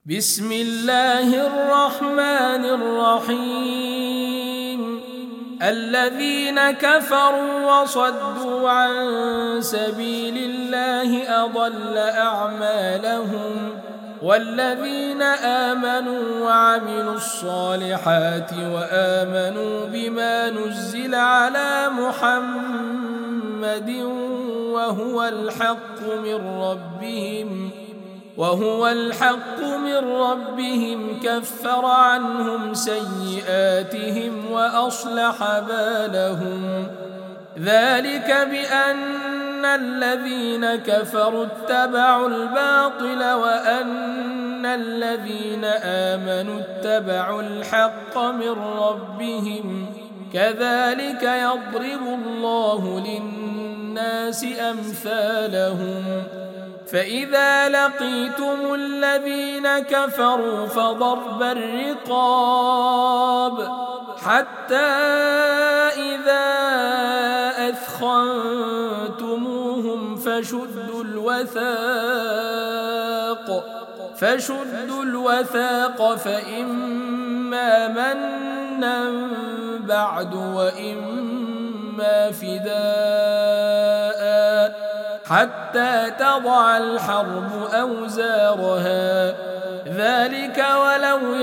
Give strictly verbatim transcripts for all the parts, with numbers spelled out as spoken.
بسم الله الرحمن الرحيم الذين كفروا وصدوا عن سبيل الله أضل أعمالهم والذين آمنوا وعملوا الصالحات وآمنوا بما نزل على محمد وهو الحق من ربهم وهو الحق من ربهم كفر عنهم سيئاتهم وأصلح بالهم ذلك بأن الذين كفروا اتبعوا الباطل وأن الذين آمنوا اتبعوا الحق من ربهم كذلك يضرب الله للناس أمثالهم فإذا لقيتم الذين كفروا فضرب الرقاب حتى إذا أثخنتموهم فشدوا الوثاق فشدوا الوثاق فإما منا بعد وإما فداء حتى تضع الحرب أوزارها ذلك ولو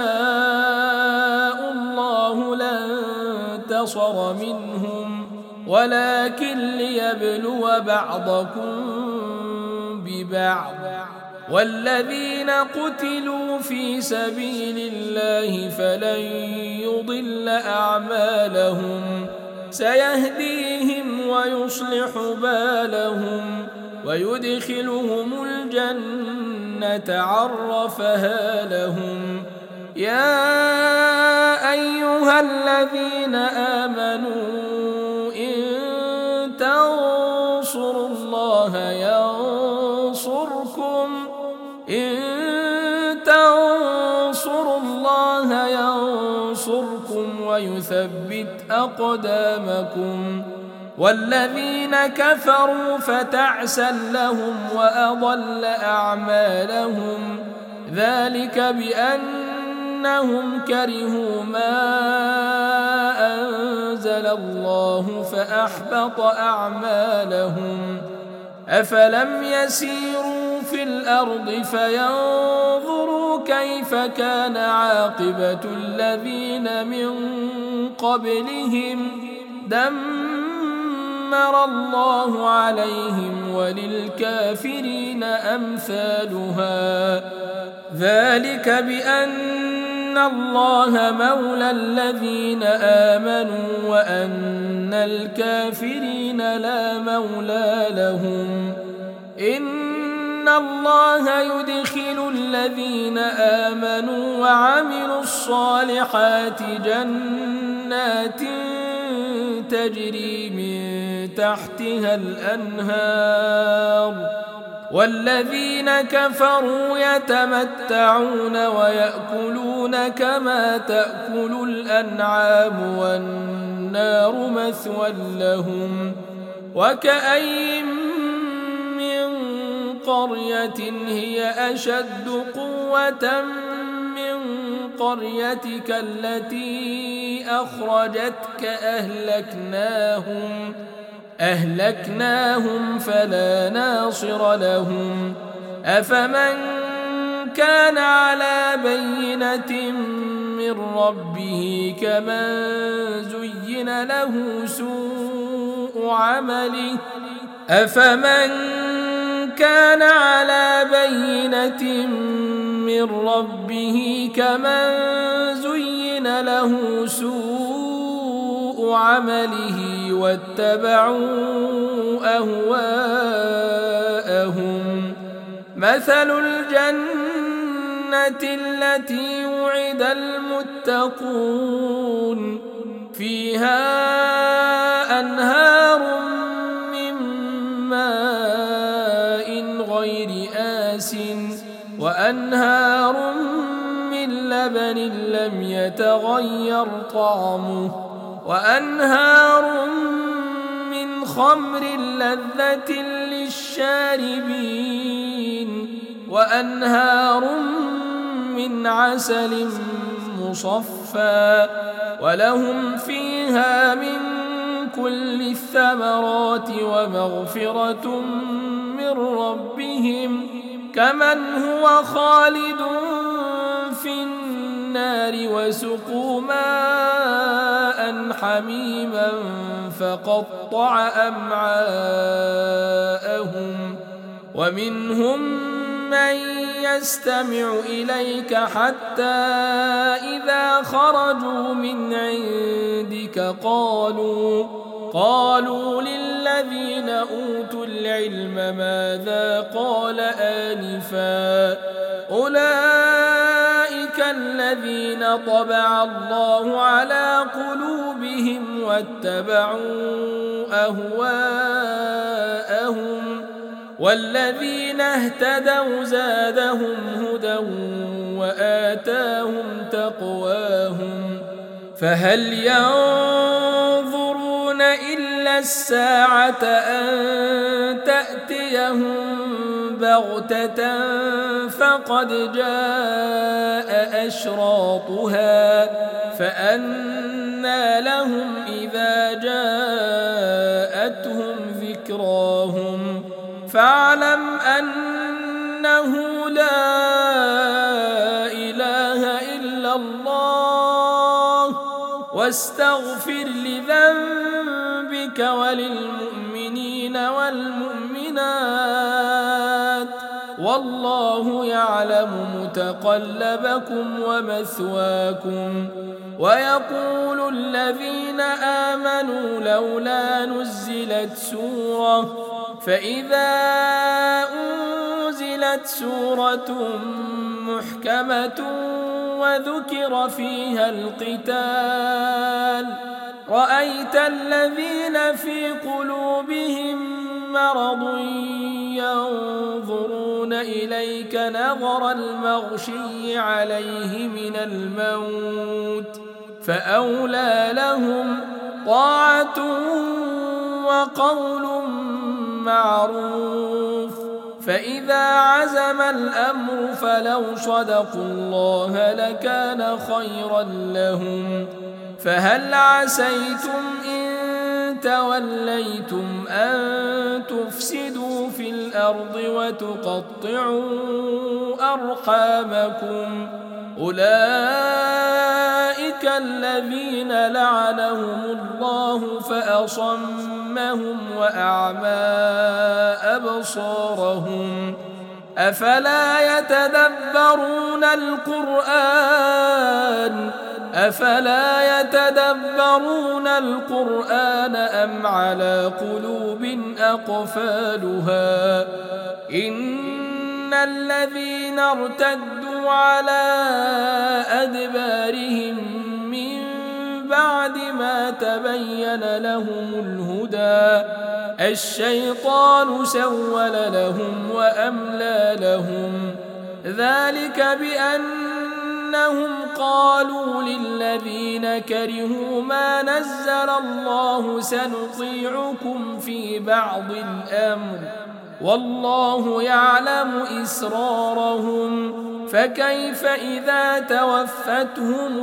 يشاء الله لانتصر منهم ولكن ليبلو بعضكم ببعض والذين قتلوا في سبيل الله فلن يضل أعمالهم سيهديهم ويصلح بالهم ويدخلهم الجنة عرفها لهم يا أيها الذين آمنوا إن تنصروا الله ينصركم إن تنصروا الله ينصركم ويثبت أقدامكم والذين كفروا فتعسا لهم وأضل أعمالهم ذلك بأنهم كرهوا ما أنزل الله فأحبط أعمالهم أفلم يسيروا في الأرض فينظروا كيف كان عاقبة الذين من قبلهم دمر الله عليهم وللكافرين أمثالها ذلك بأن الله مولى الذين آمنوا وأن الكافرين لا مولى لهم إن الله يدخل الذين آمنوا وعملوا الصالحات جنات تجري من تحتها الأنهار والذين كفروا يتمتعون ويأكلون كما تأكل الأنعام والنار مثوى لهم وكأين من قرية هي أشد قوة من قريتك التي أخرجتك أهلكناهم أهلكناهم فلا ناصر لهم أفمن كان على بينة من ربه كمن زين له سوء عمله أفمن كان على بينة من ربه كمن زين له سوء عمله واتبعوا أهواءهم مثل الجنة التي وعد المتقون فيها أنهار من ماء غير آسٍ وأنهار من لبن لم يتغير طعمه وأنهار من خمر لذة للشاربين وأنهار من عسل مصفى ولهم فيها من كل الثمرات ومغفرة من ربهم كمن هو خالد في النار وسقوا ماء حميما فقطع أمعاءهم ومنهم من يستمع إليك حتى إذا خرجوا من عندك قالوا قالوا للذين أوتوا العلم ماذا قال آنفا أولئك الذين طبع الله على قلوبهم واتبعوا أهواءهم والذين اهتدوا زادهم هدى وآتاهم تقواهم فهل ينظرون إلا الساعة أن تأتيهم بغتة فقد جاء أشراطها فأنى لهم إذا جاءتهم ذكراهم فاعلم أنه لا إله إلا الله واستغفر لذنبك وللمؤمنين والمؤمنات والله يعلم متقلبكم ومثواكم ويقول الذين آمنوا لولا نزلت سورة فإذا أنزلت سورة محكمة وذكر فيها القتال رأيت الذين في قلوبهم مرض ينظرون إليك نظر المغشي عليه من الموت فأولى لهم طاعة وقول معروف فإذا عزم الأمر فلو صدقوا الله لكان خيرا لهم فهل عسيتم إن توليتم أن تفسدوا في الأرض وتقطعوا أرحامكم أولئك الذين لعنهم الله فأصمهم وأعمى أبصارهم أفلا يتدبرون القرآن أفلا يتدبرون القرآن أم على قلوب أقفالها إن الذين ارتدوا على أدبارهم من بعد ما تبين لهم الهدى الشيطان سول لهم وأملى لهم ذلك بأنهم قالوا للذين كرهوا ما نزل الله سنطيعكم في بعض الأمر والله يعلم إسرارهم فكيف إذا توفتهم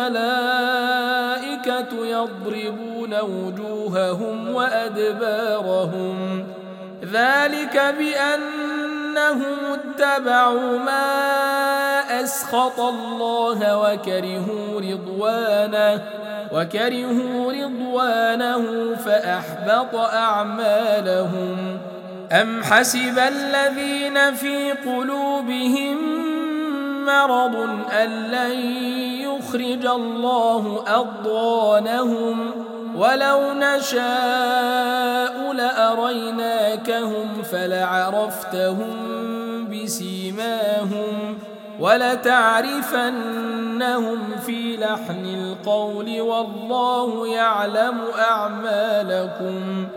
الملائكة يضربون وجوههم وأدبارهم ذلك بأنهم اتبعوا ما أسخط الله وكرهوا رضوانه وكرهوا رضوانه فأحبط أعمالهم أم حسب الذين في قلوبهم مرض أن لن يخرج الله أضغانهم ولو نشاء لأريناكهم فلعرفتهم بسيماهم ولتعرفنهم في لحن القول والله يعلم أعمالكم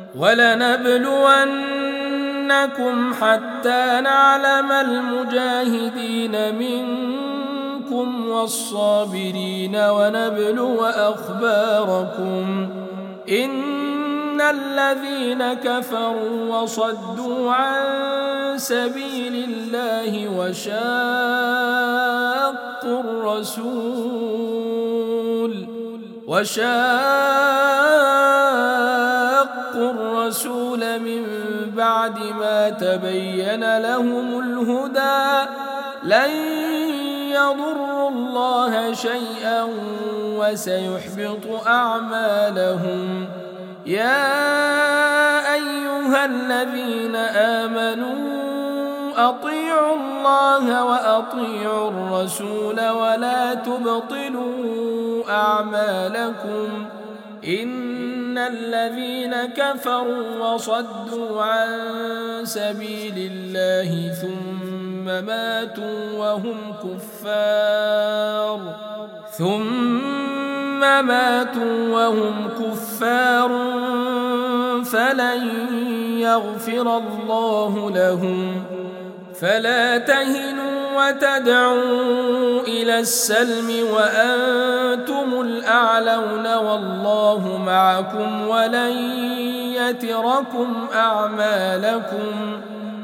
ولنبلونكم حتى نعلم المجاهدين منكم والصابرين ونبلو أخباركم إن الذين كفروا وصدوا عن سبيل الله وشاقوا الرسول وشاقوا الرسول من بعد ما تبين لهم الهدى لن يضروا الله شيئا وسيحبط أعمالهم. يا أيها الذين آمنوا أطيعوا الله وأطيعوا الرسول ولا تبطلوا أعمالكم إن الذين كفروا وصدوا عن سبيل الله ثم ماتوا وهم كفار ثم ماتوا وهم كفار فلن يغفر الله لهم. فلا تهنوا وتدعوا إلى السلم وأنتم الأعلون والله معكم ولن يتركم أعمالكم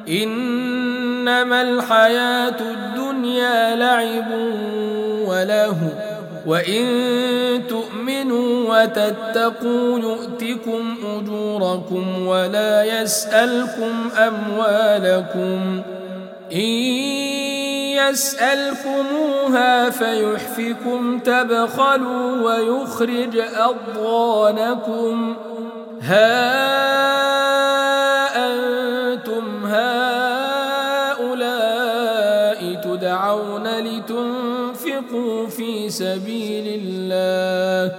إنما الحياة الدنيا لعب ولهو وإن تؤمنوا وتتقوا يؤتكم أجوركم ولا يسألكم أموالكم إن يسألكموها فيحفكم تبخلوا ويخرج أضغانكم. ها أنتم هؤلاء تدعون لتنفقوا في سبيل الله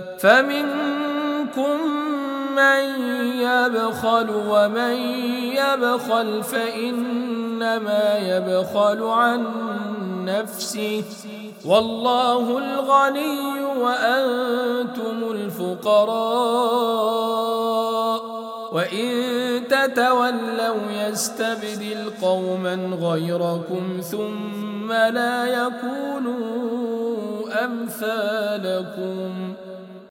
فمنكم من يبخل ومن يبخل فإنما يبخل عن نفسه والله الغني وأنتم الفقراء وإن تتولوا يستبدل قوما غيركم ثم لا يكونوا أمثالكم.